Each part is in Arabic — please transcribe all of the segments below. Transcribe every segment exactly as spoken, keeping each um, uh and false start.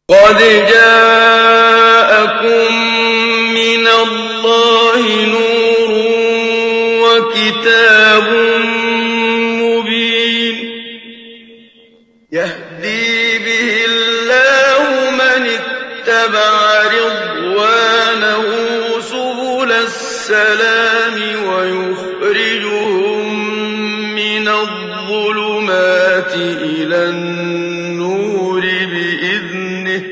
قد جاءكم من الله نور وكتاب مبين يهدي به الله من اتبع رضوانه سبل السلام ويخرجهم من الظلمات إلى النور بإذنه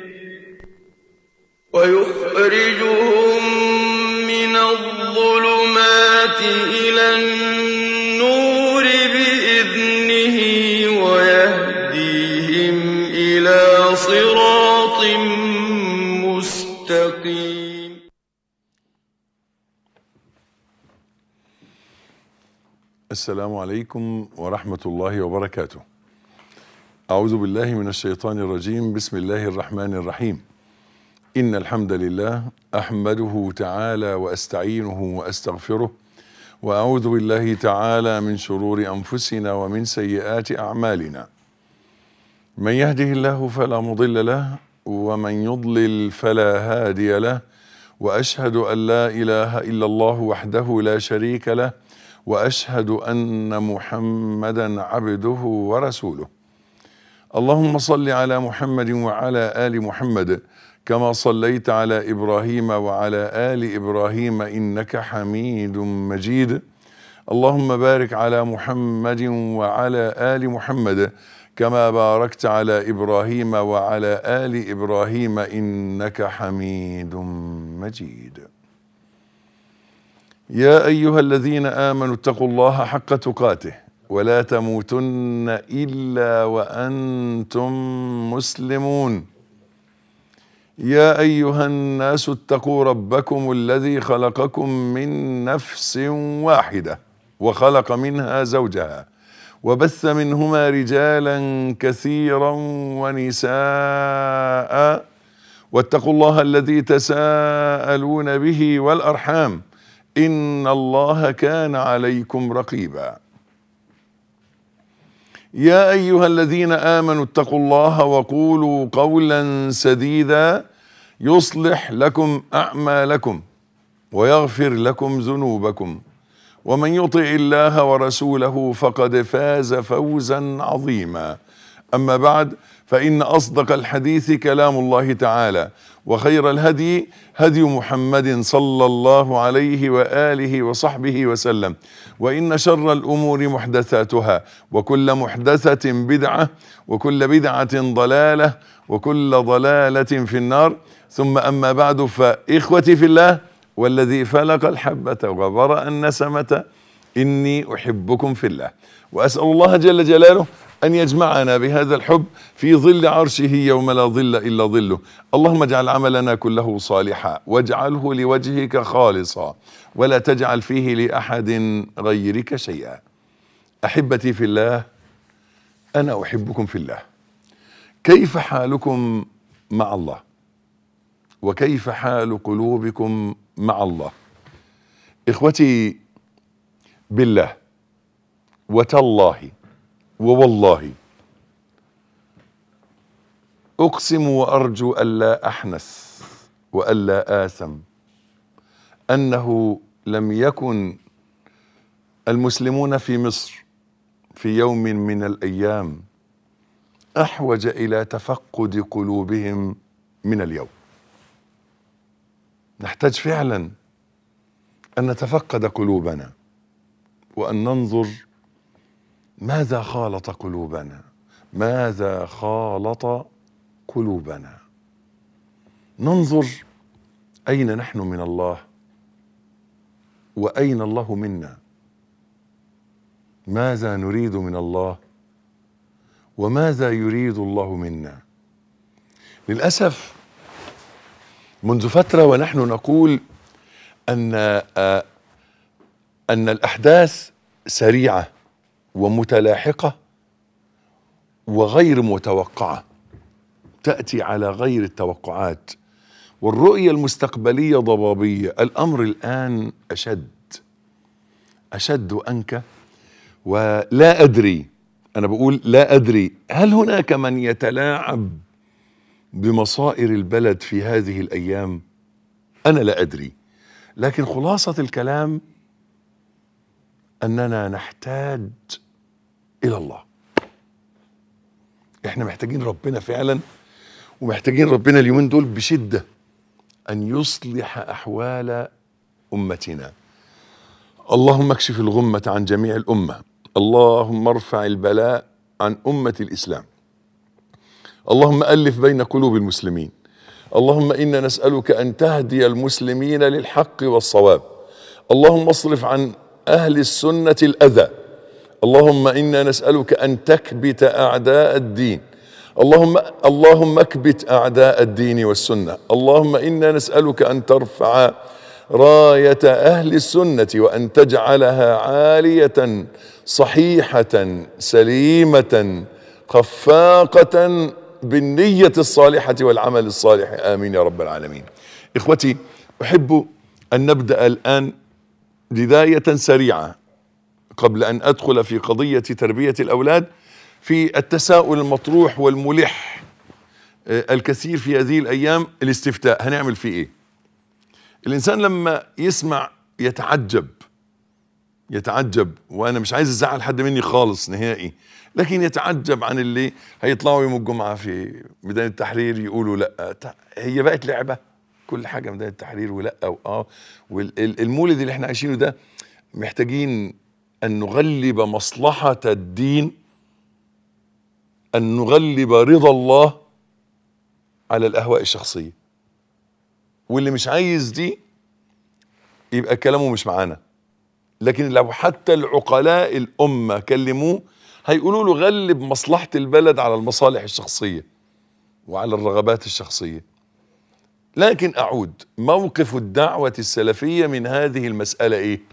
ويخرجهم من الظلمات إلى النور بإذنه ويهديهم إلى صراط مستقيم. السلام عليكم ورحمة الله وبركاته. أعوذ بالله من الشيطان الرجيم. بسم الله الرحمن الرحيم. إن الحمد لله أحمده تعالى وأستعينه وأستغفره، وأعوذ بالله تعالى من شرور أنفسنا ومن سيئات أعمالنا. من يهده الله فلا مضل له، ومن يضلل فلا هادي له، وأشهد أن لا إله إلا الله وحده لا شريك له، وأشهد أن محمدا عبده ورسوله. اللهم صل على محمد وعلى آل محمد كما صليت على إبراهيم وعلى آل إبراهيم إنك حميد مجيد. اللهم بارك على محمد وعلى آل محمد كما باركت على إبراهيم وعلى آل إبراهيم إنك حميد مجيد. يا أيها الذين آمنوا اتقوا الله حق تقاته ولا تموتن إلا وأنتم مسلمون. يا أيها الناس اتقوا ربكم الذي خلقكم من نفس واحدة وخلق منها زوجها وبث منهما رجالا كثيرا ونساء، واتقوا الله الذي تساءلون به والأرحام إن الله كان عليكم رقيبا. يا أيها الذين آمنوا اتقوا الله وقولوا قولا سديدا يصلح لكم أعمالكم ويغفر لكم ذنوبكم، ومن يطع الله ورسوله فقد فاز فوزا عظيما. أما بعد، فإن أصدق الحديث كلام الله تعالى، وخير الهدي هدي محمد صلى الله عليه وآله وصحبه وسلم، وإن شر الأمور محدثاتها، وكل محدثة بدعة، وكل بدعة ضلالة، وكل ضلالة في النار. ثم أما بعد، فإخوتي في الله والذي فلق الحبة وبرأ النسمة إني أحبكم في الله، وأسأل الله جل جلاله أن يجمعنا بهذا الحب في ظل عرشه يوم لا ظل إلا ظله. اللهم اجعل عملنا كله صالحا واجعله لوجهك خالصا ولا تجعل فيه لأحد غيرك شيئا. أحبتي في الله، أنا أحبكم في الله. كيف حالكم مع الله؟ وكيف حال قلوبكم مع الله؟ إخوتي بالله وتالله ووالله أقسم وأرجو ألا أحنث وألا آثم أنه لم يكن المسلمون في مصر في يوم من الأيام أحوج إلى تفقد قلوبهم من اليوم. نحتاج فعلا أن نتفقد قلوبنا وأن ننظر ماذا خالط قلوبنا، ماذا خالط قلوبنا. ننظر أين نحن من الله وأين الله منا، ماذا نريد من الله وماذا يريد الله منا. للأسف منذ فترة ونحن نقول أن أن الأحداث سريعة ومتلاحقة وغير متوقعة، تأتي على غير التوقعات، والرؤية المستقبلية ضبابية. الأمر الآن أشد أشد أنكى، ولا أدري، أنا بقول لا أدري، هل هناك من يتلاعب بمصائر البلد في هذه الأيام؟ أنا لا أدري، لكن خلاصة الكلام أننا نحتاج إلى الله. إحنا محتاجين ربنا فعلا، ومحتاجين ربنا اليومين دول بشدة أن يصلح أحوال أمتنا. اللهم اكشف الغمة عن جميع الأمة، اللهم ارفع البلاء عن أمة الإسلام، اللهم ألف بين قلوب المسلمين، اللهم إنا نسألك أن تهدي المسلمين للحق والصواب، اللهم اصرف عن أهل السنة الأذى، اللهم إنا نسألك أن تكبت أعداء الدين، اللهم اللهم اكبت أعداء الدين والسنة، اللهم إنا نسألك أن ترفع راية أهل السنة وأن تجعلها عالية صحيحة سليمة خفاقة بالنية الصالحة والعمل الصالح، آمين يا رب العالمين. إخوتي، أحب أن نبدأ الآن بداية سريعة قبل أن أدخل في قضية تربية الأولاد في التساؤل المطروح والملح الكثير في هذه الأيام. الاستفتاء هنعمل فيه إيه؟ الإنسان لما يسمع يتعجب يتعجب وأنا مش عايز أزعل حد مني خالص نهائي، لكن يتعجب عن اللي هيطلعوا يوم الجمعة في ميدان التحرير يقولوا لا، هي بقت لعبة كل حاجة ميدان التحرير ولا وآه والمولد اللي احنا عايشينه ده. محتاجين أن نغلب مصلحة الدين، أن نغلب رضا الله على الأهواء الشخصية، واللي مش عايز دي يبقى كلامه مش معانا. لكن لو حتى العقلاء الأمة كلموه هيقولوا له غلب مصلحة البلد على المصالح الشخصية وعلى الرغبات الشخصية. لكن أعود، موقف الدعوة السلفية من هذه المسألة إيه؟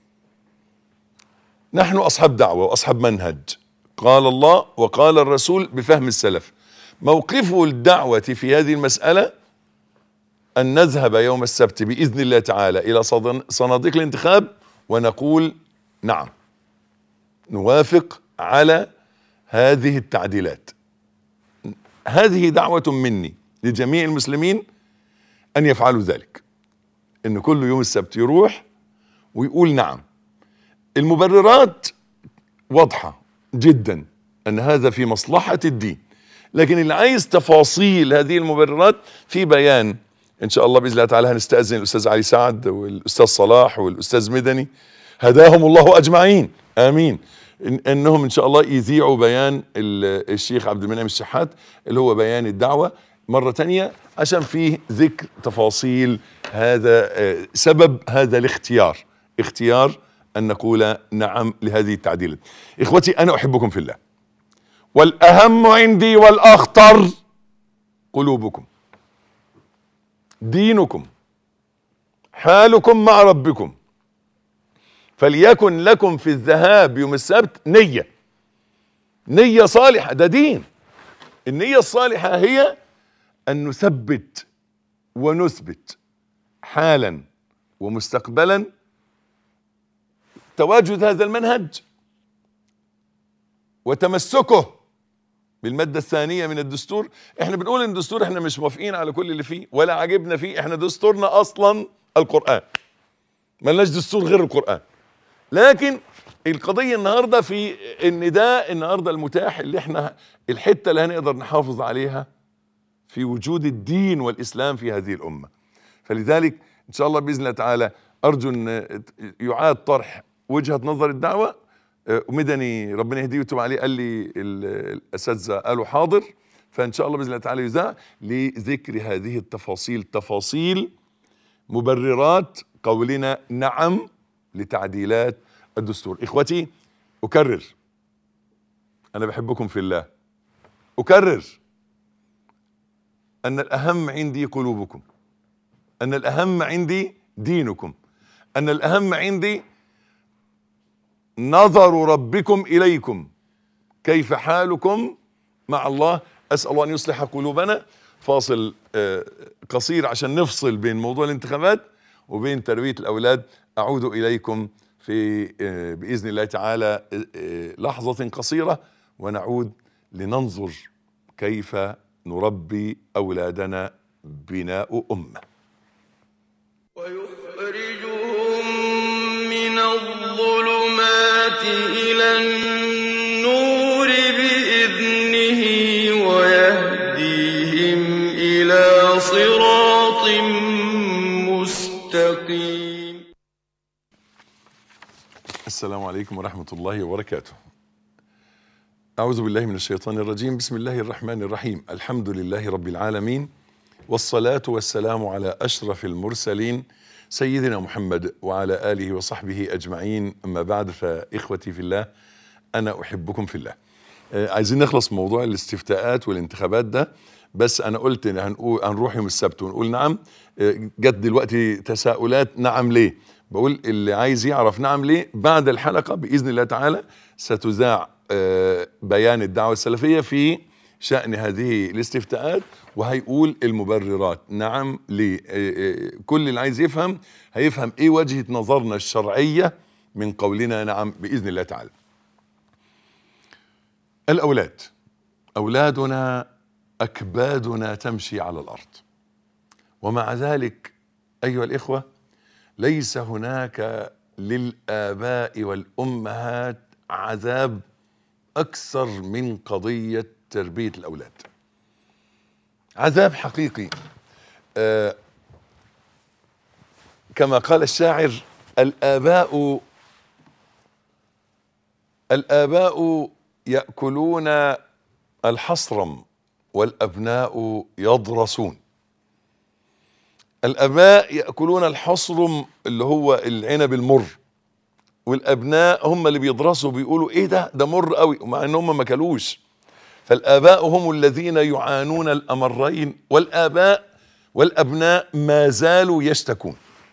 نحن أصحاب دعوة وأصحاب منهج، قال الله وقال الرسول بفهم السلف. موقف الدعوة في هذه المسألة أن نذهب يوم السبت بإذن الله تعالى إلى صناديق الانتخاب ونقول نعم، نوافق على هذه التعديلات. هذه دعوة مني لجميع المسلمين أن يفعلوا ذلك، إن كل يوم السبت يروح ويقول نعم. المبررات واضحة جدا أن هذا في مصلحة الدين، لكن اللي عايز تفاصيل هذه المبررات في بيان إن شاء الله بإذن الله تعالى. هنستأذن الأستاذ علي سعد والأستاذ صلاح والأستاذ مدني هداهم الله أجمعين، آمين، إن أنهم إن شاء الله يذيعوا بيان الشيخ عبد المنعم الشحات اللي هو بيان الدعوة مرة تانية، عشان فيه ذكر تفاصيل هذا سبب هذا الاختيار، اختيار أن نقول نعم لهذه التعديلات. إخوتي، أنا أحبكم في الله، والأهم عندي والأخطر قلوبكم، دينكم، حالكم مع ربكم. فليكن لكم في الذهاب يوم السبت نية، نية صالحة، ده دين. النية الصالحة هي أن نثبت ونثبت حالا ومستقبلا تواجد هذا المنهج وتمسكه بالمادة الثانية من الدستور. احنا بنقول ان الدستور احنا مش موافقين على كل اللي فيه ولا عجبنا فيه، احنا دستورنا اصلا القرآن، ملناش دستور غير القرآن. لكن القضية النهاردة في النداء النهاردة المتاح اللي احنا الحتة اللي هنقدر نحافظ عليها في وجود الدين والإسلام في هذه الأمة. فلذلك إن شاء الله بإذن الله تعالى أرجو أن يعاد طرح وجهة نظر الدعوة. ومدني ربنا يهديه ويتوب عليه قال لي الأساتذة قالوا حاضر، فإن شاء الله بإذن الله تعالى يذاع لذكر هذه التفاصيل، تفاصيل مبررات قولنا نعم لتعديلات الدستور. إخوتي، أكرر، أنا بحبكم في الله، أكرر أن الأهم عندي قلوبكم، أن الأهم عندي دينكم، أن الأهم عندي نظر ربكم إليكم، كيف حالكم مع الله. أسأل الله أن يصلح قلوبنا. فاصل قصير عشان نفصل بين موضوع الانتخابات وبين تربية الأولاد. أعود إليكم في بإذن الله تعالى لحظة قصيرة ونعود لننظر كيف نربي أولادنا بناء أمة. ويخرجهم من الظلمات إلى النور بإذنه ويهديهم إلى صراط مستقيم. السلام عليكم ورحمة الله وبركاته. أعوذ بالله من الشيطان الرجيم. بسم الله الرحمن الرحيم. الحمد لله رب العالمين، والصلاة والسلام على أشرف المرسلين سيدنا محمد وعلى آله وصحبه أجمعين. أما بعد، فإخوتي في الله، أنا أحبكم في الله. آه عايزين نخلص موضوع الاستفتاءات والانتخابات ده، بس أنا قلت إن هنقول هنروح يوم السبت ونقول نعم. آه جت دلوقتي تساؤلات، نعم ليه؟ بقول اللي عايز يعرف نعم ليه بعد الحلقة بإذن الله تعالى ستذاع آه بيان الدعوة السلفية في شأن هذه الاستفتاءات، وهيقول المبررات نعم ليه. آه كل اللي عايز يفهم هيفهم ايه وجهة نظرنا الشرعية من قولنا نعم بإذن الله تعالى. الأولاد، أولادنا أكبادنا تمشي على الأرض، ومع ذلك أيها الإخوة ليس هناك للآباء والأمهات عذاب أكثر من قضية تربية الأولاد. عذاب حقيقي. آه كما قال الشاعر: الآباء الآباء يأكلون الحصرم والأبناء يضرسون. الآباء يأكلون الحصرم اللي هو العنب المر، والأبناء هم اللي بيضرسوا بيقولوا ايه ده ده مر قوي، ومع ان هم ما كلوش. فالآباء هم الذين يعانون الأمرين، والآباء والأبناء ما زالوا يشتكون.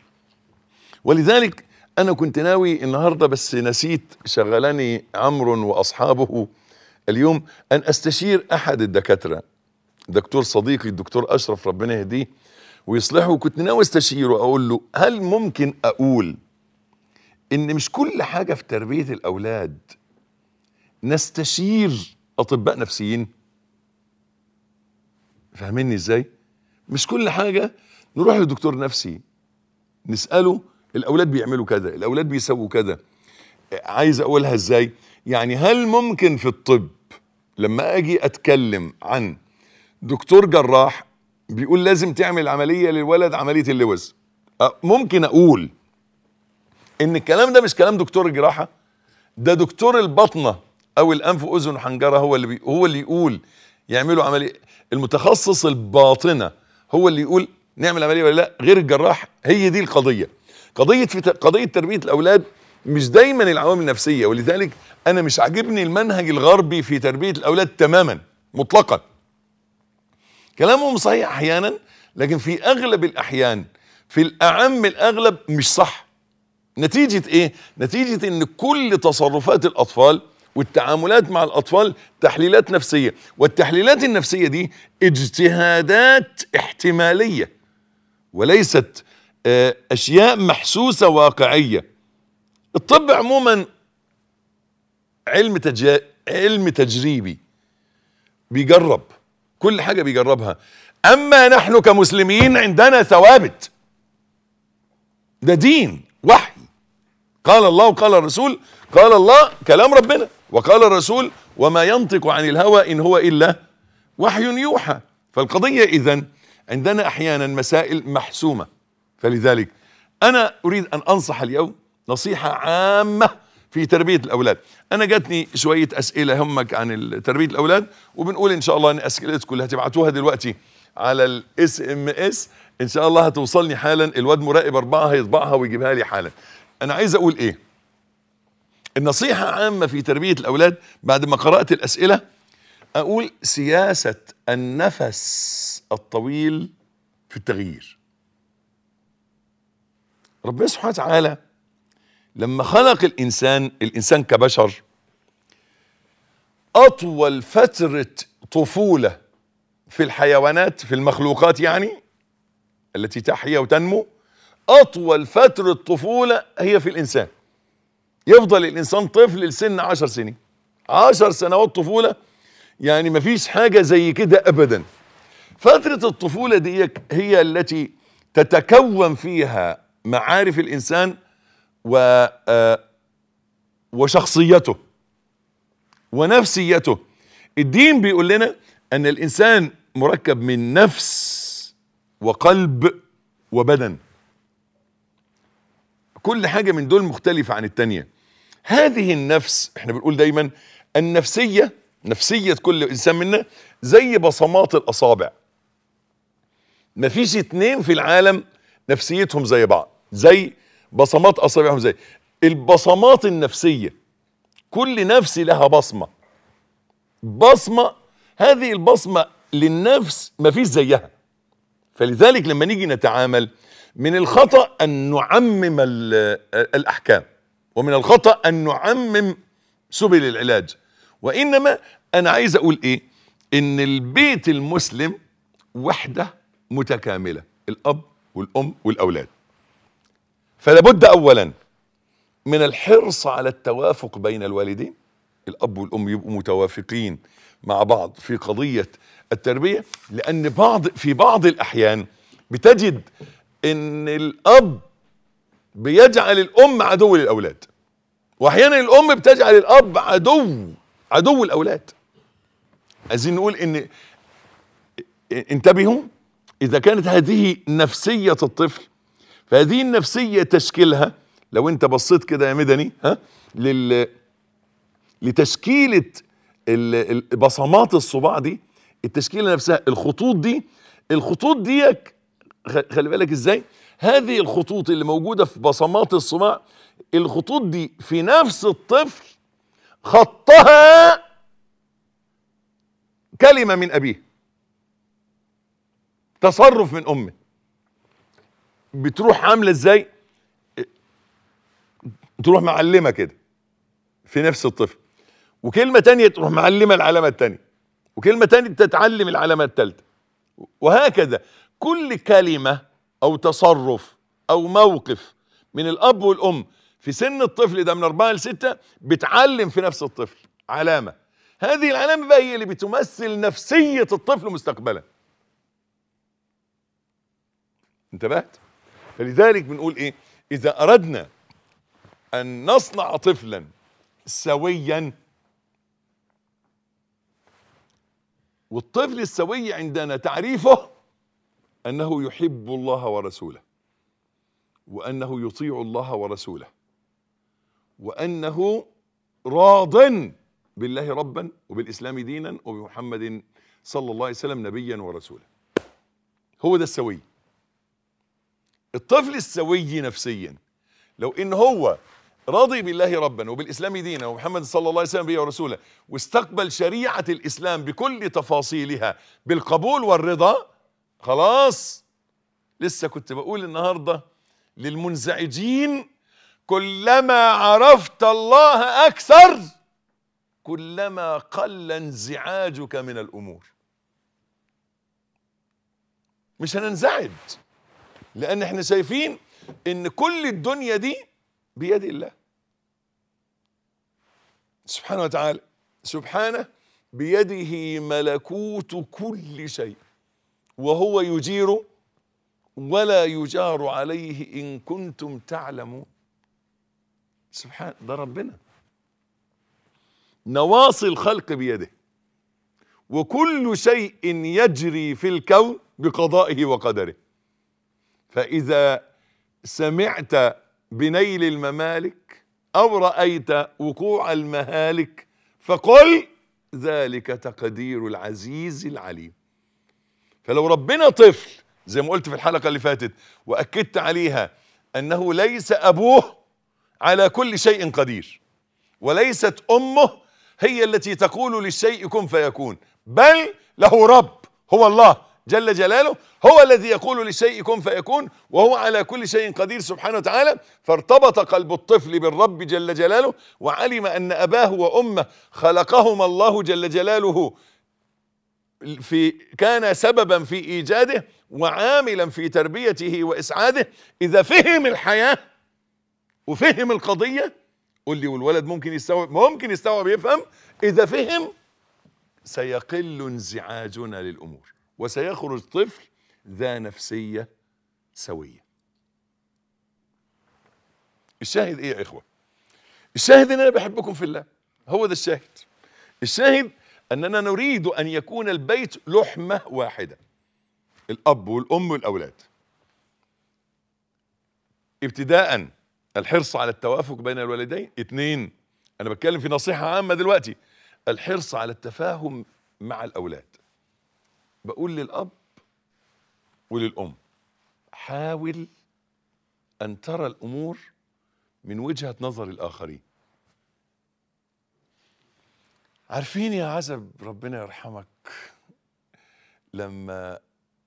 ولذلك أنا كنت ناوي النهاردة، بس نسيت، شغلني عمرو وأصحابه اليوم، أن أستشير أحد الدكاترة، دكتور صديقي الدكتور أشرف ربنا يهديه ويصلحه. كنت ناوي استشيره، أقول له هل ممكن أقول إن مش كل حاجة في تربية الأولاد نستشير أطباء نفسيين؟ فاهميني إزاي؟ مش كل حاجة نروح لدكتور نفسي نسأله الأولاد بيعملوا كذا، الأولاد بيسووا كذا. عايز أقولها إزاي؟ يعني هل ممكن في الطب لما أجي أتكلم عن دكتور جراح بيقول لازم تعمل عملية للولد، عملية اللوز، ممكن أقول إن الكلام ده مش كلام دكتور الجراحة، ده دكتور البطنة أو الأنف وأذن وحنجرة هو اللي بي هو اللي يقول يعملوا عملية، المتخصص الباطنة هو اللي يقول نعمل عملية ولا لا، غير الجراح. هي دي القضية. قضية في قضية تربية الأولاد مش دايما العوامل النفسية، ولذلك أنا مش عاجبني المنهج الغربي في تربية الأولاد تماما مطلقا. كلامهم صحيح أحيانا، لكن في أغلب الأحيان، في الأعم الأغلب مش صح. نتيجة إيه؟ نتيجة إن كل تصرفات الأطفال والتعاملات مع الأطفال تحليلات نفسية، والتحليلات النفسية دي اجتهادات احتمالية وليست أشياء محسوسة واقعية. الطب عموما علم تج... علم تجريبي، بيجرب كل حاجة بيجربها. أما نحن كمسلمين عندنا ثوابت، ده دين وحي، قال الله وقال الرسول. قال الله كلام ربنا، وقال الرسول وما ينطق عن الهوى إن هو إلا وحي يوحى. فالقضية إذن عندنا أحيانا مسائل محسومة. فلذلك أنا أريد أن أنصح اليوم نصيحة عامة في تربية الأولاد. أنا جاتني شوية أسئلة همك عن تربية الأولاد، وبنقول إن شاء الله أن أسئلتكم اللي هتبعتوها دلوقتي على الاس ام اس إن شاء الله هتوصلني حالا. الواد مراقب أربعة هيطبعها ويجيبها لي حالا. أنا عايز أقول إيه؟ النصيحة عامة في تربية الأولاد بعد ما قرأت الأسئلة، أقول سياسة النفس الطويل في التغيير. ربنا سبحانه وتعالى لما خلق الإنسان الإنسان كبشر، أطول فترة طفولة في الحيوانات، في المخلوقات يعني التي تحيا وتنمو، أطول فترة طفولة هي في الإنسان. يفضل الإنسان طفل لسن عشر سنين، عشر سنوات طفولة، يعني مفيش حاجة زي كده أبدا. فترة الطفولة دي هي التي تتكون فيها معارف الإنسان و وشخصيته ونفسيته. الدين بيقول لنا أن الإنسان مركب من نفس وقلب وبدن، كل حاجة من دول مختلفة عن التانية. هذه النفس احنا بنقول دايما النفسية، نفسية كل إنسان منا زي بصمات الأصابع. مفيش اتنين في العالم نفسيتهم زي بعض، زي بصمات أصابعهم. زي البصمات النفسية، كل نفس لها بصمة، بصمة هذه البصمة للنفس مفيش زيها. فلذلك لما نيجي نتعامل، من الخطأ أن نعمم الأحكام، ومن الخطأ أن نعمم سبل العلاج. وإنما أنا عايز أقول إيه؟ إن البيت المسلم وحدة متكاملة، الأب والأم والأولاد. فلا بد أولا من الحرص على التوافق بين الوالدين، الأب والأم يبقوا متوافقين مع بعض في قضية التربية. لأن بعض في بعض الأحيان بتجد إن الأب بيجعل الأم عدو للأولاد، وأحيانا الأم بتجعل الأب عدو عدو الأولاد. عايزين نقول إن انتبهوا، إذا كانت هذه نفسية الطفل، فهذه النفسية تشكيلها، لو أنت بصيت كده يا مدني ها لل لتشكيلة بصمات الصباع دي، التشكيلة نفسها، الخطوط دي الخطوط دي خلي بالك ازاي هذه الخطوط اللي موجودة في بصمات الصباع، الخطوط دي في نفس الطفل خطها كلمة من أبيه، تصرف من أمه، بتروح عاملة ازاي؟ تروح معلمة كده في نفس الطفل، وكلمة تانية تروح معلمة العلامة التانية، وكلمة تانية تتعلم العلامة التالتة، وهكذا. كل كلمة أو تصرف أو موقف من الأب والأم في سن الطفل ده من أربعة لستة بتعلم في نفس الطفل علامة. هذه العلامة بقى هي اللي بتمثل نفسية الطفل مستقبلا. انتبهت؟ فلذلك بنقول إيه؟ إذا أردنا أن نصنع طفلا سويا، والطفل السوي عندنا تعريفه أنه يحب الله ورسوله، وأنه يطيع الله ورسوله، وأنه راض بالله ربا وبالإسلام دينا وبمحمد صلى الله عليه وسلم نبيا ورسولا. هو ده السوي. الطفل السوي نفسيا لو إن هو راضي بالله ربا وبالإسلام دينا ومحمد صلى الله عليه وسلم نبيا ورسوله، واستقبل شريعة الإسلام بكل تفاصيلها بالقبول والرضا، خلاص. لسه كنت بقول النهاردة للمنزعجين: كلما عرفت الله أكثر كلما قل انزعاجك من الأمور. مش هننزعج، لأن احنا شايفين إن كل الدنيا دي بيد الله سبحانه وتعالى. سبحانه بيده ملكوت كل شيء، وهو يجير ولا يجار عليه إن كنتم تعلمون. سبحان ده ربنا، نواصي الخلق بيده، وكل شيء يجري في الكون بقضائه وقدره. فإذا سمعت بنيل الممالك أو رأيت وقوع المهالك فقل ذلك تقدير العزيز العليم. فلو ربنا طفل زي ما قلت في الحلقة اللي فاتت وأكدت عليها أنه ليس أبوه على كل شيء قدير، وليست أمه هي التي تقول للشيء كن فيكون، بل له رب هو الله جل جلاله، هو الذي يقول للشيء كن فيكون، وهو على كل شيء قدير سبحانه وتعالى. فارتبط قلب الطفل بالرب جل جلاله، وعلم أن أباه وأمه خلقهما الله جل جلاله في كان سببا في إيجاده وعاملا في تربيته وإسعاده. إذا فهم الحياة وفهم القضية، قل لي والولد ممكن يستوعب؟ ممكن يستوعب يفهم. إذا فهم سيقل انزعاجنا للأمور. وسيخرج طفل ذا نفسية سوية. الشاهد ايه يا اخوة؟ الشاهد ان انا بحبكم في الله، هو ده الشاهد. الشاهد اننا نريد ان يكون البيت لحمة واحدة، الاب والام والاولاد. ابتداء الحرص على التوافق بين الوالدين. اتنين، انا بتكلم في نصيحة عامة دلوقتي، الحرص على التفاهم مع الاولاد. بقول للاب وللام حاول ان ترى الامور من وجهة نظر الاخرين. عارفين يا عزب ربنا يرحمك، لما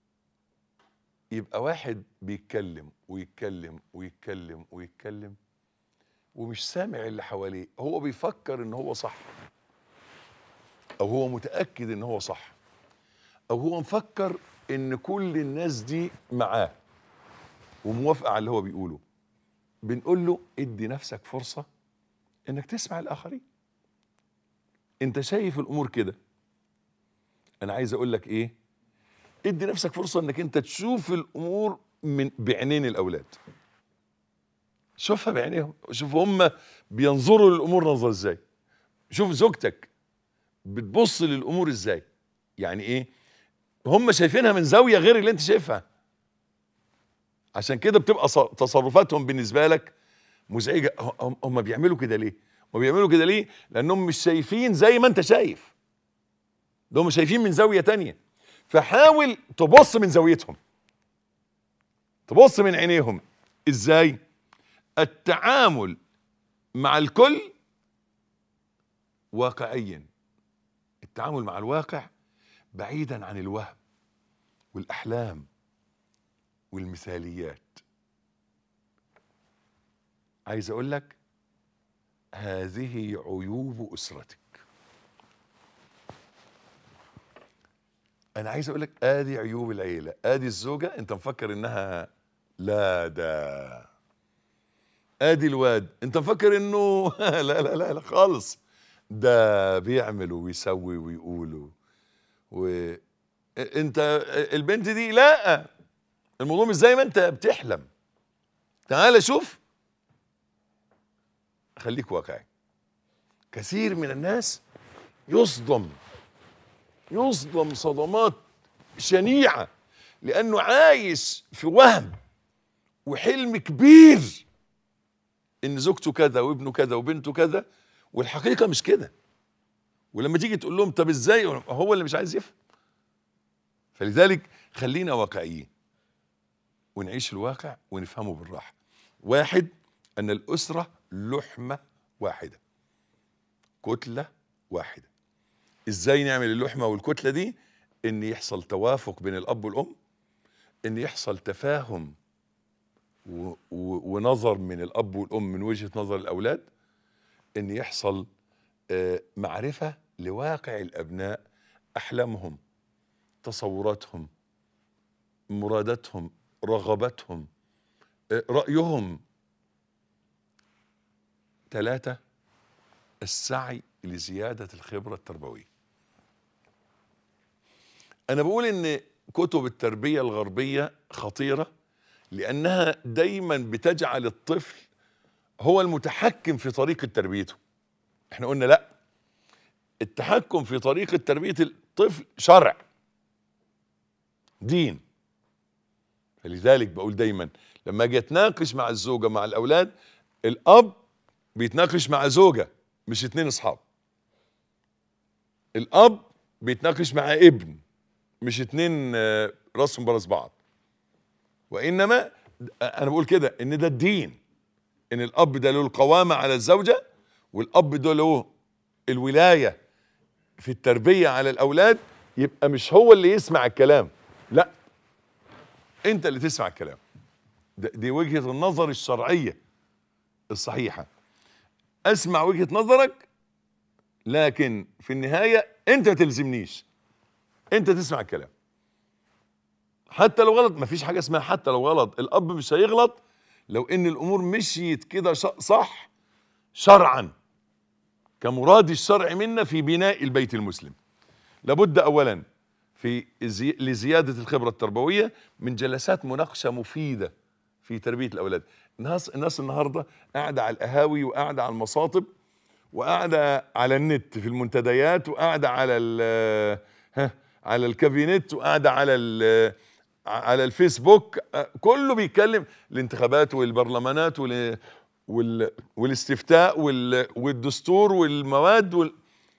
يبقى واحد بيتكلم ويتكلم ويتكلم ويتكلم ومش سامع اللي حواليه، هو بيفكر ان هو صح، او هو متأكد ان هو صح، او هو مفكر ان كل الناس دي معاه وموافقة على اللي هو بيقوله. بنقول له ادي نفسك فرصة انك تسمع الاخرين. انت شايف الامور كده، انا عايز اقول لك ايه، ادي نفسك فرصة انك انت تشوف الامور من بعينين الاولاد. شوفها بعينيهم، شوف هم بينظروا للامور نظرة ازاي. شوف زوجتك بتبص للامور ازاي. يعني ايه؟ هم شايفينها من زاوية غير اللي انت شايفها، عشان كده بتبقى تصرفاتهم بالنسبة لك مزعجة. هم بيعملوا كده ليه؟ هم بيعملوا كده ليه؟ لانهم مش شايفين زي ما انت شايف، ده هم شايفين من زاوية تانية. فحاول تبص من زاويتهم، تبص من عينيهم. ازاي؟ التعامل مع الكل واقعيا، التعامل مع الواقع بعيدا عن الوهم والاحلام والمثاليات. عايز اقول لك هذه عيوب اسرتك. انا عايز اقول لك ادي عيوب العيله. ادي الزوجه انت مفكر انها لا ده، ادي الواد انت مفكر انه لا لا لا لا خالص، ده بيعمل ويسوي ويقول. وانت البنت دي لا، الموضوع مش زي ما انت بتحلم. تعال شوف، خليك واقعي. كثير من الناس يصدم يصدم صدمات شنيعة لأنه عايش في وهم وحلم كبير إن زوجته كذا وابنه كذا وبنته كذا، والحقيقة مش كده. ولما تيجي تقول لهم طب ازاي، هو اللي مش عايز يفهم. فلذلك خلينا واقعيين ونعيش الواقع ونفهمه بالراحة. واحد، أن الأسرة لحمة واحدة، كتلة واحدة. ازاي نعمل اللحمة والكتلة دي؟ ان يحصل توافق بين الاب والام، ان يحصل تفاهم و و ونظر من الاب والام من وجهة نظر الاولاد، ان يحصل آه معرفة لواقع الابناء، احلامهم، تصوراتهم، مراداتهم، رغباتهم، آه رأيهم. ثلاثة، السعي لزيادة الخبرة التربوية. أنا بقول إن كتب التربية الغربية خطيرة لأنها دايما بتجعل الطفل هو المتحكم في طريقة تربيته. احنا قلنا لا، التحكم في طريقة تربية الطفل شرع، دين. فلذلك بقول دايما لما اجي اتناقش مع الزوجة مع الأولاد، الأب بيتناقش مع زوجة مش اتنين أصحاب. الأب بيتناقش مع ابن مش اتنين راسهم براس بعض. وإنما أنا بقول كده إن ده الدين، إن الأب ده له القوامة على الزوجة، والأب ده له الولاية في التربية على الأولاد. يبقى مش هو اللي يسمع الكلام، لا، أنت اللي تسمع الكلام. دي وجهة النظر الشرعية الصحيحة. أسمع وجهة نظرك، لكن في النهاية أنت ما تلزمنيش، أنت تسمع الكلام حتى لو غلط. مفيش حاجة اسمها حتى لو غلط. الأب مش هيغلط لو إن الأمور مشيت كده صح شرعا كمراد الشرع منا في بناء البيت المسلم. لابد أولا في زي... لزيادة الخبرة التربوية من جلسات مناقشة مفيدة في تربية الأولاد. الناس الناس النهاردة قاعدة على القهاوي وقاعدة على المصاطب وقاعدة على النت في المنتديات وقاعدة على ال ها على الكابينت وقاعدة على ال على الفيسبوك، كله بيتكلم الانتخابات والبرلمانات وال وال والاستفتاء وال والدستور والمواد وال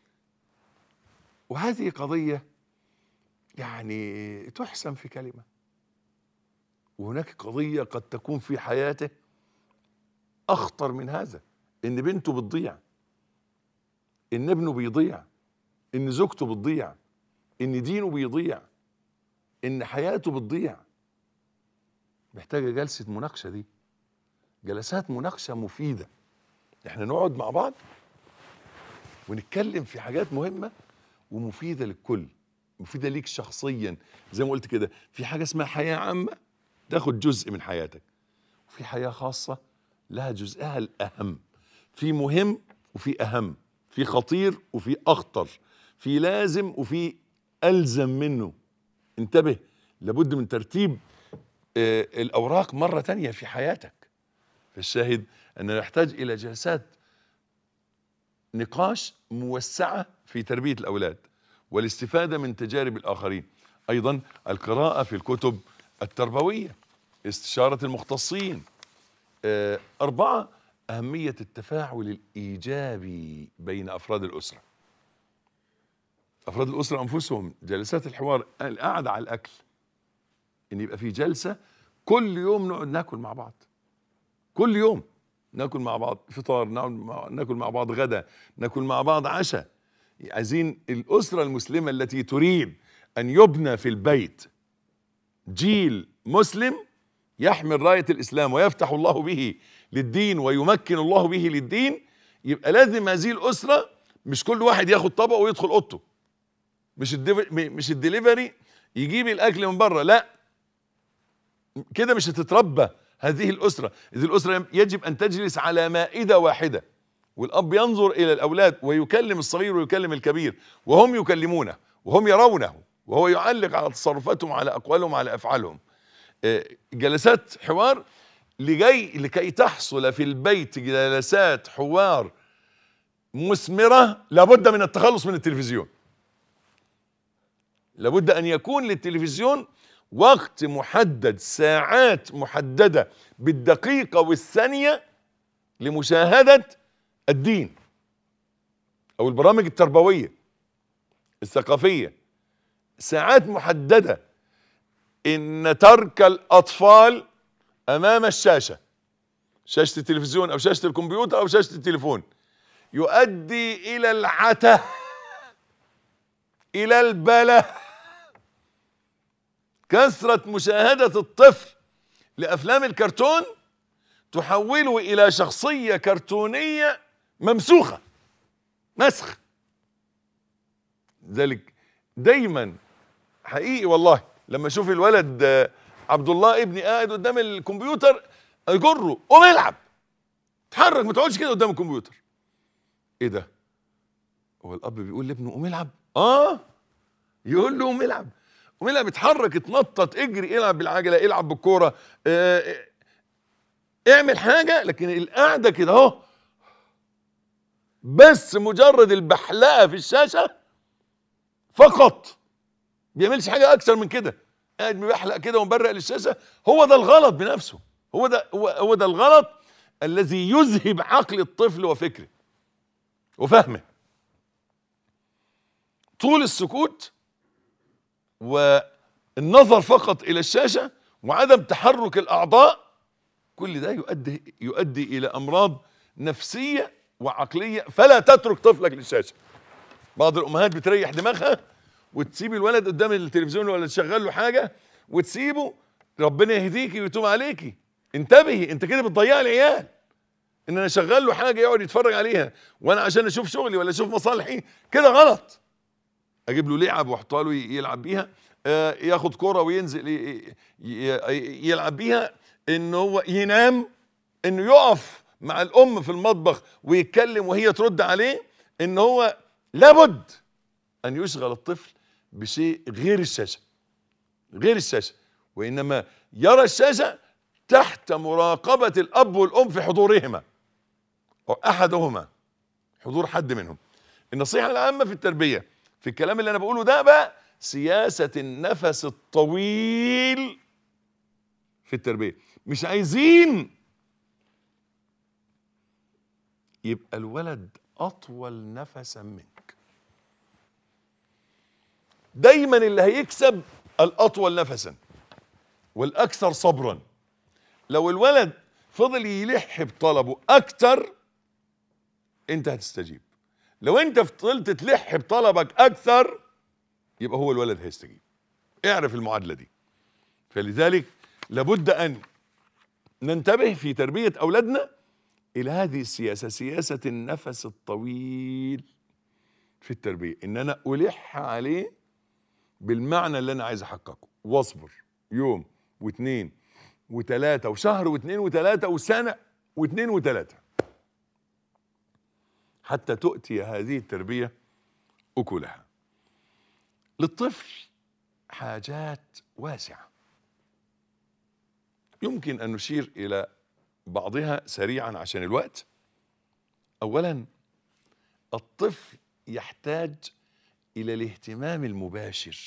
وهذه قضية يعني تحسم في كلمة. وهناك قضية قد تكون في حياته أخطر من هذا، إن بنته بتضيع، إن ابنه بيضيع، إن زوجته بتضيع، إن دينه بيضيع، إن حياته بتضيع. محتاجة جلسة مناقشة، دي جلسات مناقشة مفيدة. احنا نقعد مع بعض ونتكلم في حاجات مهمة ومفيدة للكل، مفيدة ليك شخصيا. زي ما قلت كده، في حاجة اسمها حياة عامة تاخد جزء من حياتك، وفي حياة خاصة لها جزءها الأهم. في مهم وفي أهم، في خطير وفي أخطر، في لازم وفي ألزم منه. انتبه، لابد من ترتيب آه الأوراق مرة تانية في حياتك. فالشاهد أننا نحتاج إلى جلسات نقاش موسعة في تربية الأولاد والاستفادة من تجارب الآخرين. أيضا القراءة في الكتب التربوية، استشارة المختصين. آه أربعة، أهمية التفاعل الإيجابي بين أفراد الأسرة. أفراد الأسرة أنفسهم، جلسات الحوار، القعدة على الأكل، إن يبقى في جلسة كل يوم نقعد ناكل مع بعض، كل يوم ناكل مع بعض فطار، ناكل مع بعض غدا، ناكل مع بعض عشاء. عايزين الأسرة المسلمة التي تريد أن يبنى في البيت جيل مسلم يحمل راية الإسلام ويفتح الله به للدين ويمكن الله به للدين، يبقى لازم هذه الأسرة مش كل واحد ياخد طبق ويدخل أوضته، مش مش الدليفري يجيب الأكل من بره، لا، كده مش هتتربى هذه الأسرة. هذه الأسرة يجب أن تجلس على مائدة واحدة، والأب ينظر إلى الأولاد ويكلم الصغير ويكلم الكبير وهم يكلمونه وهم يرونه، وهو يعلق على تصرفاتهم، على أقوالهم، على أفعالهم. جلسات حوار لجي لكي تحصل في البيت جلسات حوار مثمرة. لابد من التخلص من التلفزيون، لابد أن يكون للتلفزيون وقت محدد، ساعات محددة بالدقيقة والثانية لمشاهدة الدين أو البرامج التربوية الثقافية، ساعات محددة. إن ترك الأطفال أمام الشاشة، شاشة التلفزيون أو شاشة الكمبيوتر أو شاشة التليفون، يؤدي إلى العته، إلى البلة. كثرة مشاهدة الطفل لأفلام الكرتون تحوله إلى شخصية كرتونية ممسوخة، مسخ. ذلك دايما حقيقي والله لما اشوف الولد عبد الله ابني قاعد قدام الكمبيوتر اجره، قوم العب، اتحرك، ما تقعدش كده قدام الكمبيوتر. ايه ده؟ هو الاب بيقول لابنه قوم العب؟ اه، يقول له قوم العب، قوم العب، اتحرك، اتنطط، اجري، العب بالعجله، العب بالكوره، اه اعمل حاجه. لكن القعده كده اهو بس مجرد البحلقه في الشاشه فقط، بيعملش حاجه اكثر من كده، قاعد بيحلق كده ومبرق للشاشه. هو ده الغلط بنفسه، هو ده هو, هو ده الغلط الذي يذهب عقل الطفل وفكره وفهمه. طول السكوت والنظر فقط الى الشاشه وعدم تحرك الاعضاء، كل ده يؤدي يؤدي الى امراض نفسيه وعقليه. فلا تترك طفلك للشاشه. بعض الامهات بتريح دماغها وتسيب الولد قدام التلفزيون ولا تشغل له حاجه وتسيبه، ربنا يهديكي ويتوب عليكي. انتبهي، انت كده بتضيعي العيال. ان انا اشغل له حاجه يقعد يتفرج عليها وانا عشان اشوف شغلي ولا اشوف مصالحي، كده غلط. اجيب له لعب واحطها له يلعب بيها، آه ياخد كرة وينزل يلعب بيها، انه هو ينام، انه يقف مع الام في المطبخ ويتكلم وهي ترد عليه. ان هو لابد ان يشغل الطفل بشيء غير الشاشة، غير الشاشة، وإنما يرى الشاشة تحت مراقبة الأب والأم في حضورهما أو أحدهما، حضور حد منهم. النصيحة العامة في التربية في الكلام اللي أنا بقوله ده بقى سياسة النفس الطويل في التربية. مش عايزين يبقى الولد أطول نفسا منك. دايما اللي هيكسب الأطول نفسا والأكثر صبرا. لو الولد فضل يلح بطلبه أكتر أنت هتستجيب. لو أنت فضلت تلح بطلبك أكثر يبقى هو الولد هيستجيب. اعرف المعادلة دي. فلذلك لابد أن ننتبه في تربية أولادنا إلى هذه السياسة، سياسة النفس الطويل في التربية، إن أنا ألح عليه بالمعنى اللي أنا عايز أحققه، واصبر يوم واثنين وثلاثة وشهر واثنين وثلاثة وسنة واثنين وثلاثة حتى تؤتي هذه التربية أكلها. للطفل حاجات واسعة يمكن أن نشير إلى بعضها سريعا عشان الوقت. أولا، الطفل يحتاج إلى الاهتمام المباشر.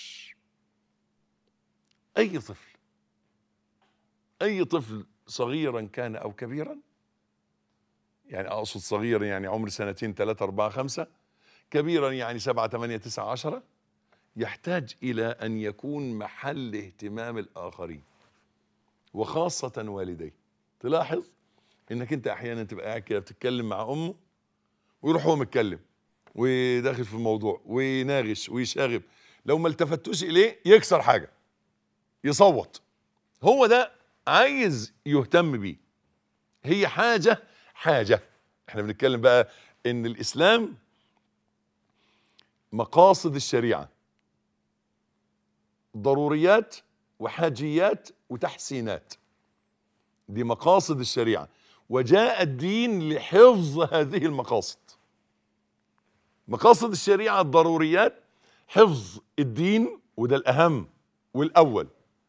أي طفل، أي طفل صغيرا كان أو كبيرا، يعني أقصد صغيرا يعني عمر سنتين ثلاثة أربعة خمسة، كبيرا يعني سبعة ثمانية تسعة عشرة، يحتاج إلى أن يكون محل اهتمام الآخرين وخاصة والديه. تلاحظ إنك أنت أحيانا تبقى قاعد كده بتتكلم مع أمه ويروح هو متكلم وداخل في الموضوع ويناغش ويشاغب، لو ما التفتوش إليه يكسر حاجة يصوت. هو ده عايز يهتم بيه. هي حاجة حاجة احنا بنتكلم بقى ان الاسلام مقاصد الشريعة ضروريات وحاجيات وتحسينات، دي مقاصد الشريعة، وجاء الدين لحفظ هذه المقاصد. مقاصد الشريعة الضروريات حفظ الدين، وده الأهم والأول.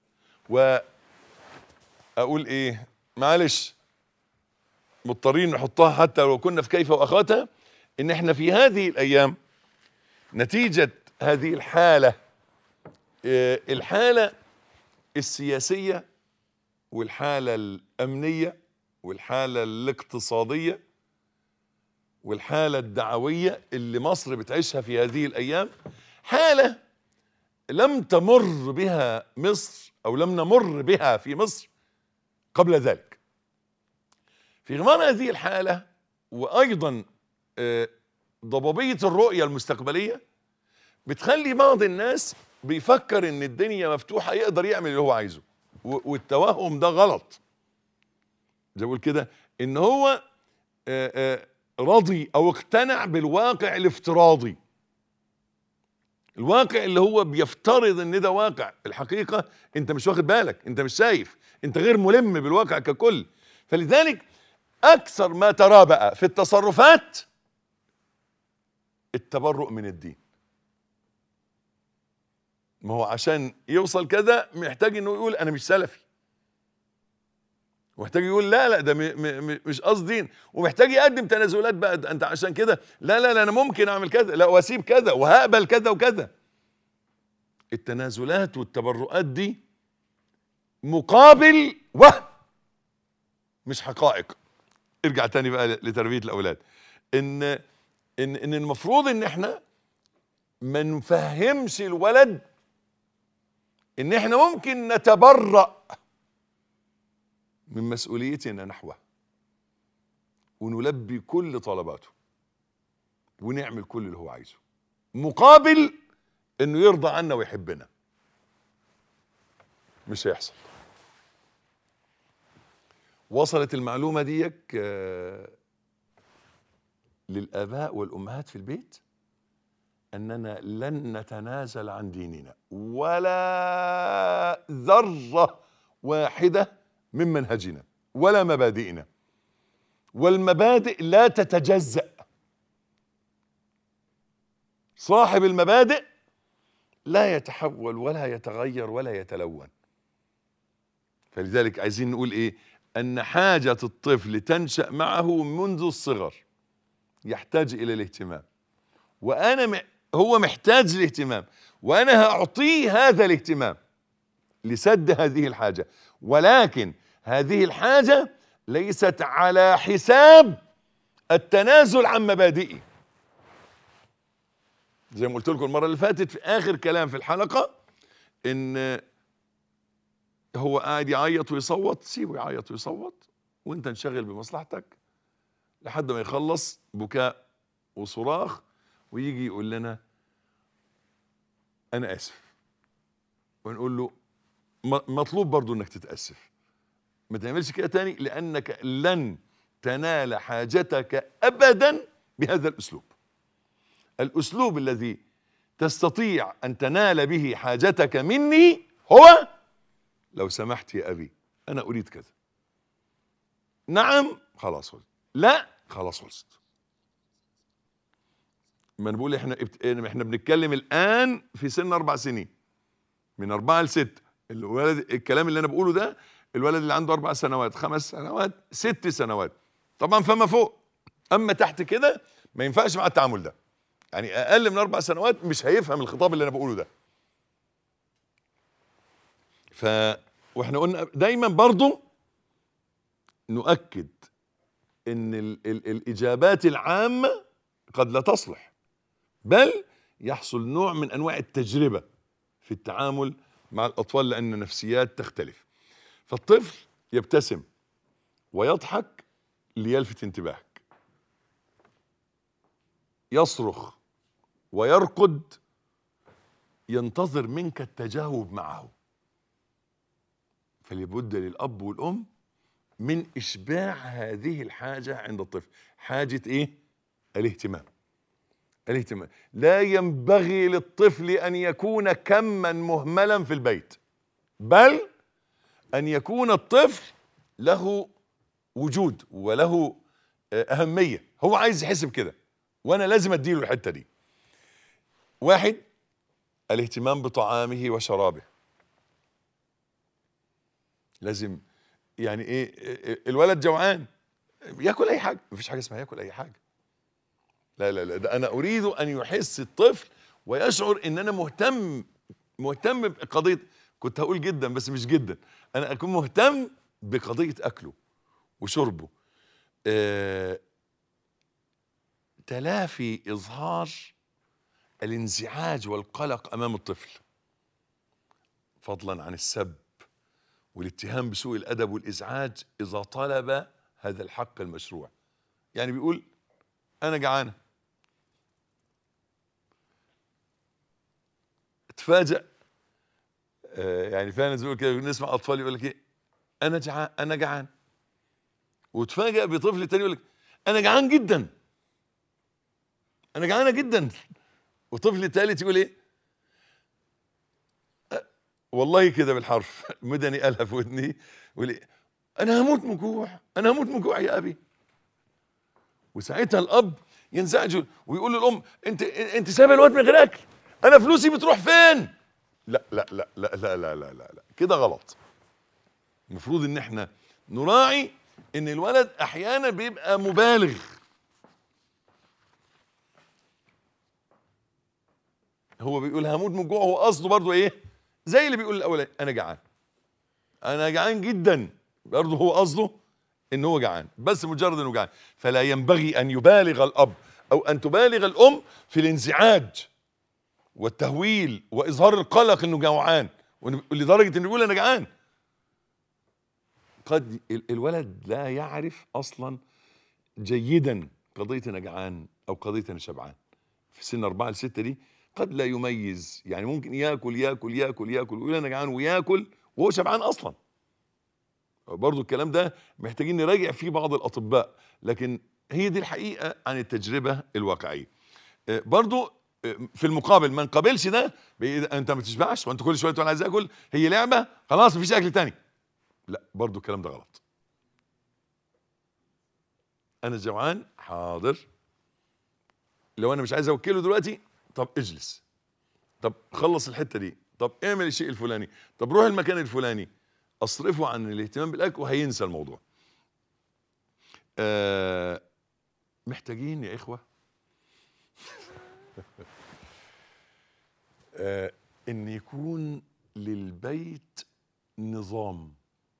وأقول إيه، معلش مضطرين نحطها حتى لو كنا في كيف وأخواتها، إن إحنا في هذه الأيام نتيجة هذه الحالة، الحالة السياسية والحالة الأمنية والحالة الاقتصادية والحالة الدعوية اللي مصر بتعيشها في هذه الأيام، حالة لم تمر بها مصر أو لم نمر بها في مصر قبل ذلك. في غمار هذه الحالة وأيضا ضبابية الرؤية المستقبلية بتخلي بعض الناس بيفكر إن الدنيا مفتوحة يقدر يعمل اللي هو عايزه، والتوهم ده غلط. زي بقول كده إن هو رضي أو اقتنع بالواقع الافتراضي، الواقع اللي هو بيفترض ان ده واقع. الحقيقة انت مش واخد بالك، انت مش شايف، انت غير ملم بالواقع ككل. فلذلك اكثر ما ترى بقى في التصرفات التبرؤ من الدين. ما هو عشان يوصل كذا محتاج انه يقول انا مش سلفي، ومحتاج يقول لا لا ده م م مش قصدين، ومحتاج يقدم تنازلات بقى. انت عشان كده لا لا لا انا ممكن اعمل كذا، لا واسيب كذا وهقبل كذا وكذا. التنازلات والتبرؤات دي مقابل وهم مش حقائق. ارجع تاني بقى لتربية الاولاد، ان ان ان المفروض ان احنا ما نفهمش الولد ان احنا ممكن نتبرأ من مسؤوليتنا نحوه ونلبي كل طلباته ونعمل كل اللي هو عايزه مقابل انه يرضى عنا ويحبنا. مش هيحصل. وصلت المعلومة ديك للآباء والأمهات في البيت أننا لن نتنازل عن ديننا ولا ذرة واحدة من منهجنا ولا مبادئنا، والمبادئ لا تتجزأ. صاحب المبادئ لا يتحول ولا يتغير ولا يتلون. فلذلك عايزين نقول ايه؟ ان حاجة الطفل تنشأ معه منذ الصغر، يحتاج الى الاهتمام، وانا م... هو محتاج الاهتمام، وانا هأعطيه هذا الاهتمام لسد هذه الحاجة، ولكن هذه الحاجة ليست على حساب التنازل عن مبادئي. زي ما قلت لكم المرة اللي فاتت في آخر كلام في الحلقة، إن هو قاعد يعيط ويصوت، سيبه يعيط ويصوت وانت انشغل بمصلحتك لحد ما يخلص بكاء وصراخ ويجي يقول لنا أنا آسف، ونقول له مطلوب برضو انك تتأسف، ما تعملش كده تاني، لأنك لن تنال حاجتك أبدا بهذا الأسلوب. الأسلوب الذي تستطيع أن تنال به حاجتك مني هو: لو سمحت يا أبي أنا أريد كذا. نعم خلاص خلصت، لا خلاص خلصت. ما نقول احنا احنا بنتكلم الآن في سن أربع سنين، من أربعة لستة. الولد الكلام اللي أنا بقوله ده الولد اللي عنده أربع سنوات، خمس سنوات، ست سنوات، طبعا فما فوق. أما تحت كده ما ينفعش مع التعامل ده، يعني أقل من أربع سنوات مش هيفهم الخطاب اللي أنا بقوله ده. ف واحنا قلنا دايما برضو نؤكد ان ال ال الاجابات العامة قد لا تصلح، بل يحصل نوع من انواع التجربة في التعامل مع الاطفال، لان النفسيات تختلف. فالطفل يبتسم ويضحك ليلفت انتباهك، يصرخ ويرقد ينتظر منك التجاوب معه. فلابد للأب والأم من إشباع هذه الحاجة عند الطفل. حاجة إيه؟ الاهتمام. الاهتمام. لا ينبغي للطفل أن يكون كما مهملا في البيت، بل أن يكون الطفل له وجود وله أهمية، هو عايز يحس بكده وأنا لازم أديله الحتة دي. واحد، الاهتمام بطعامه وشرابه. لازم يعني ايه، الولد جوعان ياكل اي حاجه، مفيش حاجه اسمها ياكل اي حاجه، لا لا لا، ده انا اريد ان يحس الطفل ويشعر ان انا مهتم مهتم بقضيه، كنت هقول جدا بس مش جدا، انا اكون مهتم بقضيه اكله وشربه. آه تلافي اظهار الانزعاج والقلق امام الطفل، فضلا عن السب والاتهام بسوء الأدب والإزعاج إذا طلب هذا الحق المشروع. يعني بيقول أنا جعانة، تفاجأ آه يعني فعلا زي كده نسمع أطفال يقول لك إيه، أنا جعان أنا جعان، وتفاجأ بطفل تاني يقول لك أنا جعان جدا، أنا جعانة جدا، وطفل ثالث يقول إيه، أه والله كده بالحرف مدني قالها في ودني، يقول إيه، أنا هموت من جوع، أنا هموت من جوع يا أبي. وساعتها الأب ينزعج ويقول للأم أنت أنت سايبة الواد من غير أكل، أنا فلوسي بتروح فين؟ لا لا لا لا لا لا لا لا, لا. كده غلط. المفروض إن إحنا نراعي إن الولد أحيانا بيبقى مبالغ، هو بيقول هموت من جوع، هو قصده برضه إيه؟ زي اللي بيقول الأولاني أنا جعان، أنا جعان جدا، برضه هو قصده إن هو جعان، بس مجرد إنه جعان. فلا ينبغي أن يبالغ الأب أو أن تبالغ الأم في الانزعاج والتهويل وإظهار القلق إنه جوعان، لدرجة إنه يقول أنا جعان. قد الولد لا يعرف أصلا جيدا قضية أنا جعان أو قضية أنا شبعان. في سن أربعة لستة دي قد لا يميز، يعني ممكن ياكل ياكل ياكل ياكل ويقول أنا جعان وياكل وهو شبعان أصلا. برضو الكلام ده محتاجين نراجع فيه بعض الأطباء، لكن هي دي الحقيقة عن التجربة الواقعية. برضو في المقابل ما نقابلش ده انت ما تشبعش وانت كل شويه تقول عايز اكل، هي لعبه خلاص مفيش اكل تاني، لا برضو الكلام ده غلط. انا جوعان، حاضر، لو انا مش عايز اوكله دلوقتي طب اجلس، طب خلص الحته دي، طب اعمل الشيء الفلاني، طب روح المكان الفلاني، اصرفه عن الاهتمام بالاكل وهينسى الموضوع. آه محتاجين يا اخوه آه ان يكون للبيت نظام،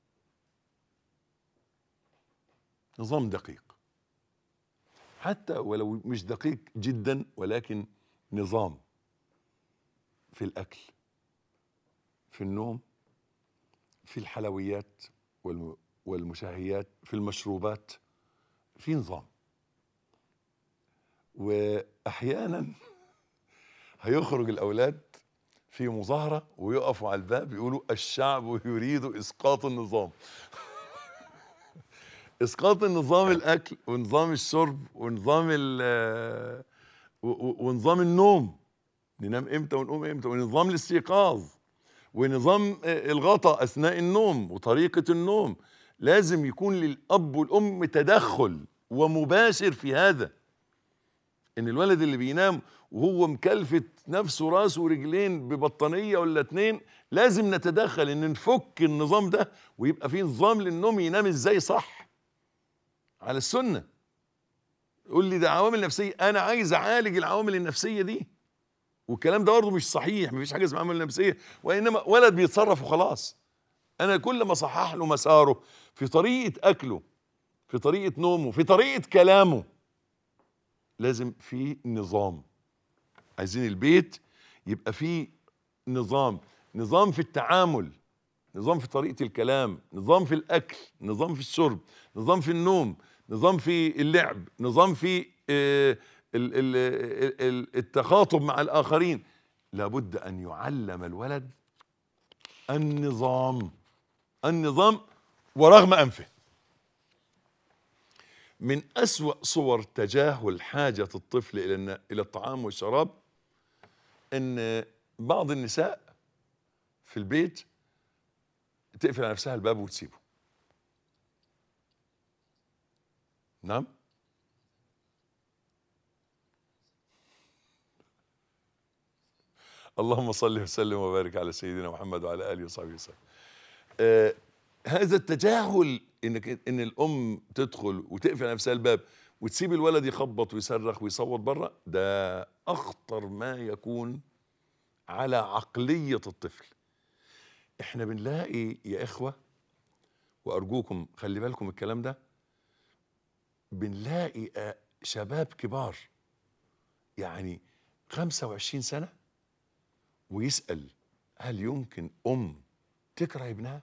نظام دقيق، حتى ولو مش دقيق جدا، ولكن نظام في الاكل، في النوم، في الحلويات والمشاهيات، في المشروبات، في نظام. واحيانا هيخرج الاولاد في مظاهره ويقفوا على الباب يقولوا الشعب يريد اسقاط النظام. اسقاط النظام الاكل ونظام الشرب ونظام ال ونظام النوم، ننام امتى ونقوم امتى، ونظام الاستيقاظ، ونظام الغطاء اثناء النوم، وطريقه النوم. لازم يكون للاب والام تدخل ومباشر في هذا. ان الولد اللي بينام وهو مكلفت نفسه راسه ورجلين ببطانيه ولا اتنين، لازم نتدخل ان نفك النظام ده ويبقى فيه نظام للنوم، ينام ازاي صح على السنه. يقول لي ده عوامل نفسيه، انا عايز اعالج العوامل النفسيه دي، والكلام ده برضه مش صحيح، مفيش حاجه اسمها عوامل نفسيه، وانما ولد بيتصرف وخلاص. انا كل ما اصحح له مساره في طريقه اكله، في طريقه نومه، في طريقه كلامه، لازم في نظام. عايزين البيت يبقى فيه نظام، نظام في التعامل، نظام في طريقة الكلام، نظام في الأكل، نظام في الشرب، نظام في النوم، نظام في اللعب، نظام في التخاطب مع الآخرين. لابد أن يعلم الولد النظام، النظام ورغم أنفه. من أسوأ صور تجاهل حاجة الطفل إلى إلى الطعام والشراب إن بعض النساء في البيت تقفل على نفسها الباب وتسيبه. نعم؟ اللهم صل وسلم وبارك على سيدنا محمد وعلى آله وصحبه وسلم. آه هذا التجاهل، انك ان الام تدخل وتقفل على نفسها الباب وتسيب الولد يخبط ويصرخ ويصوت بره، ده اخطر ما يكون على عقلية الطفل. احنا بنلاقي يا اخوة، وارجوكم خلي بالكم الكلام ده، بنلاقي شباب كبار يعني خمسة وعشرين سنة ويسأل هل يمكن ام تكره ابنها؟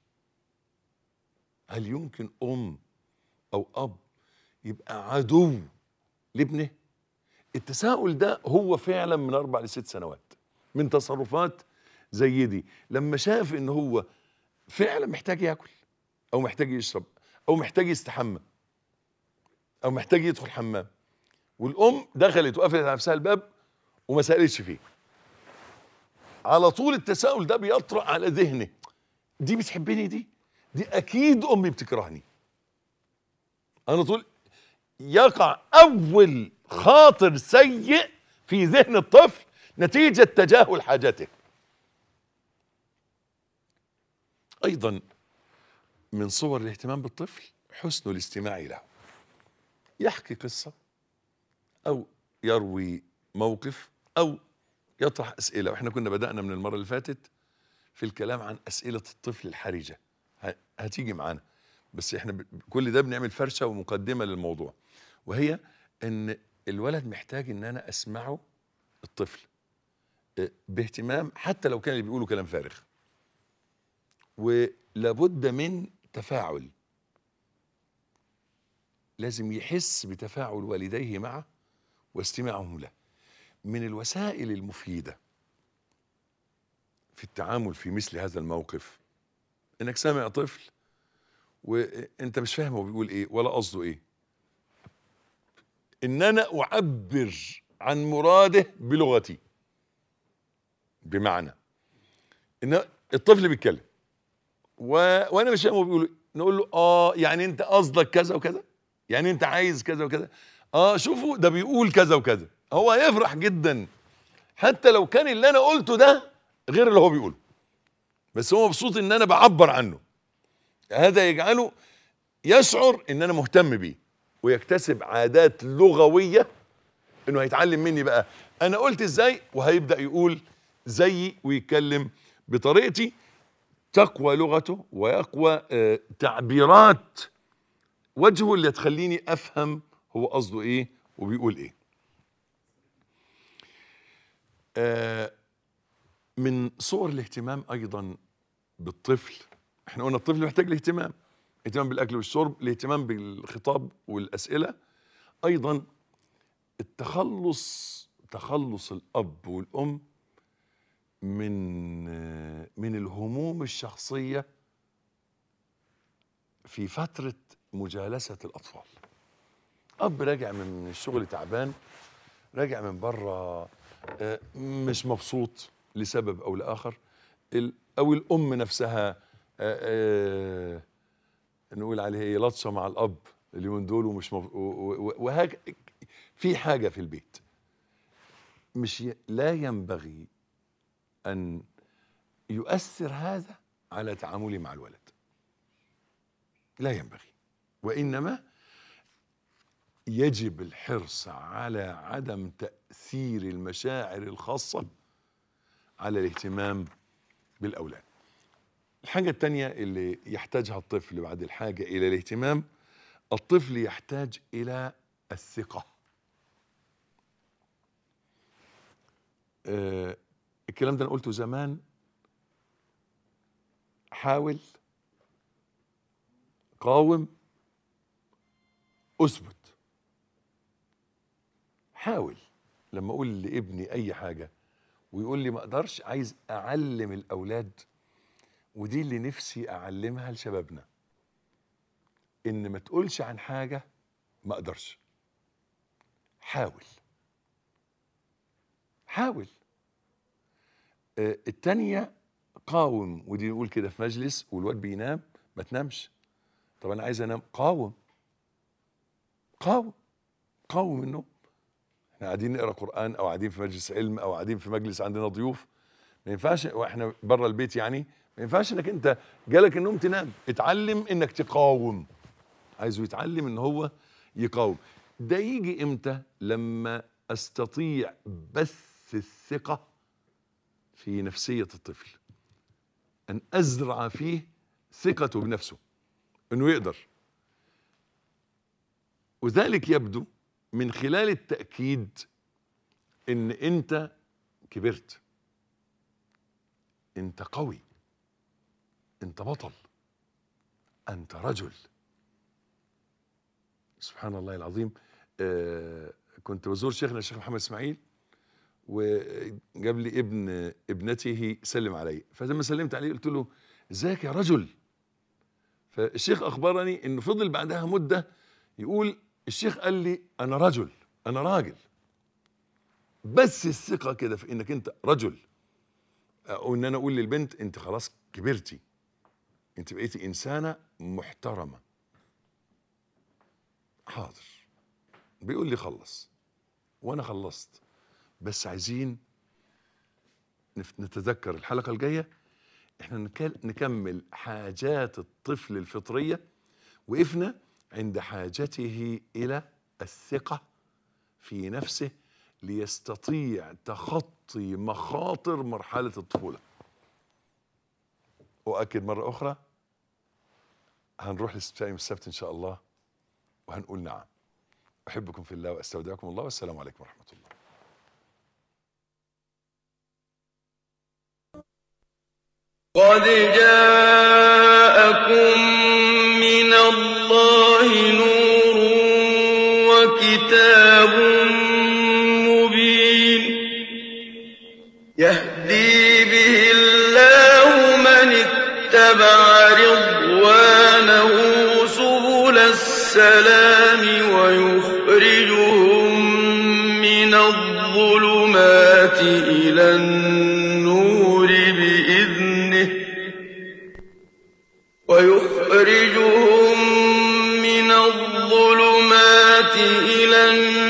هل يمكن ام او اب يبقى عدو لابنه؟ التساؤل ده هو فعلا من اربع لست سنوات من تصرفات زي دي، لما شاف ان هو فعلا محتاج ياكل او محتاج يشرب او محتاج يستحمى او محتاج يدخل حمام، والام دخلت وقفلت على نفسها الباب وما سالتش فيه، على طول التساؤل ده بيطرأ على ذهنه، دي بتحبني؟ دي دي اكيد امي بتكرهني. على طول يقع اول خاطر سيء في ذهن الطفل نتيجة تجاهل حاجته. ايضا من صور الاهتمام بالطفل حسن الاستماع له. يحكي قصة او يروي موقف او يطرح اسئلة، واحنا كنا بدأنا من المرة اللي فاتت في الكلام عن اسئلة الطفل الحرجة، هتيجي معانا، بس احنا كل ده بنعمل فرشة ومقدمة للموضوع، وهي ان الولد محتاج ان انا اسمعه، الطفل باهتمام حتى لو كان اللي بيقوله كلام فارغ، ولابد من تفاعل، لازم يحس بتفاعل والديه معه واستماعهم له. من الوسائل المفيدة في التعامل في مثل هذا الموقف انك سامع طفل وانت مش فاهم هو بيقول ايه ولا قصده ايه، ان انا اعبر عن مراده بلغتي، بمعنى ان الطفل بيتكلم و... وانا مش فاهم هو بيقول ايه، نقول له اه يعني انت قصدك كذا وكذا، يعني انت عايز كذا وكذا، اه شوفوا ده بيقول كذا وكذا. هو هيفرح جدا حتى لو كان اللي انا قلته ده غير اللي هو بيقوله، بس هو مبسوط ان انا بعبر عنه. هذا يجعله يشعر ان انا مهتم بيه، ويكتسب عادات لغوية انه هيتعلم مني بقى انا قلت ازاي، وهيبدأ يقول زيي ويتكلم بطريقتي. تقوى لغته ويقوى آه تعبيرات وجهه اللي تخليني افهم هو قصده ايه وبيقول ايه. آه من صور الاهتمام ايضا بالطفل، احنا قلنا الطفل محتاج الاهتمام، اهتمام بالاكل والشرب، الاهتمام بالخطاب والاسئله، ايضا التخلص تخلص الاب والام من من الهموم الشخصيه في فتره مجالسه الاطفال. اب راجع من الشغل تعبان، راجع من بره مش مبسوط لسبب او لاخر، او الام نفسها آآ آآ نقول عليها ايه لطشه مع الاب اليومين دول ومش مف... وهك في حاجه في البيت مش ي... لا ينبغي ان يؤثر هذا على تعاملي مع الولد، لا ينبغي، وانما يجب الحرص على عدم تأثير المشاعر الخاصة على الاهتمام بالأولاد. الحاجة التانية اللي يحتاجها الطفل بعد الحاجة إلى الاهتمام، الطفل يحتاج إلى الثقة. آه الكلام ده أنا قلته زمان، حاول، قاوم، أثبت. حاول. لما أقول لابني أي حاجة ويقول لي ما أقدرش، عايز أعلم الأولاد، ودي اللي نفسي أعلمها لشبابنا، إن ما تقولش عن حاجة ما أقدرش. حاول حاول. آه التانية قاوم، ودي نقول كده في مجلس والواد بينام، ما تنامش. طب أنا عايز أنام، قاوم قاوم قاوم النوم. احنا قاعدين نقرا قرآن او قاعدين في مجلس علم او قاعدين في مجلس عندنا ضيوف، ما ينفعش واحنا بره البيت يعني ما ينفعش انك انت جالك النوم تنام. اتعلم انك تقاوم. عايزه يتعلم ان هو يقاوم. ده يجي امتى؟ لما استطيع بث الثقة في نفسية الطفل، ان ازرع فيه ثقته بنفسه انه يقدر. وذلك يبدو من خلال التأكيد ان انت كبرت، انت قوي، انت بطل، انت رجل. سبحان الله العظيم. آه كنت بزور شيخنا الشيخ محمد اسماعيل، وجاب لي ابن ابنته سلم علي، فلما سلمت عليه قلت له ازيك يا رجل. فالشيخ اخبرني انه فضل بعدها مدة يقول الشيخ قال لي انا رجل، انا راجل. بس الثقة كده في انك انت رجل، او ان انا اقول للبنت انت خلاص كبرتي، انت بقيتي انسانة محترمة. حاضر. بيقول لي خلص وانا خلصت، بس عايزين نتذكر الحلقة الجاية احنا نكمل حاجات الطفل الفطرية. وقفنا عند حاجته الى الثقة في نفسه ليستطيع تخطي مخاطر مرحلة الطفولة. أؤكد مرة أخرى، هنروح لاستفتاء يوم السبت إن شاء الله وهنقول نعم. أحبكم في الله وأستودعكم الله، والسلام عليكم ورحمة الله. قد جاءكم من الله نور وكتاب مبين يهدي به الله من اتبع رضوانه سبل السلام ويخرجهم من الظلمات إلى النور بإذنه ويخرجهم من الظلمات إلى النور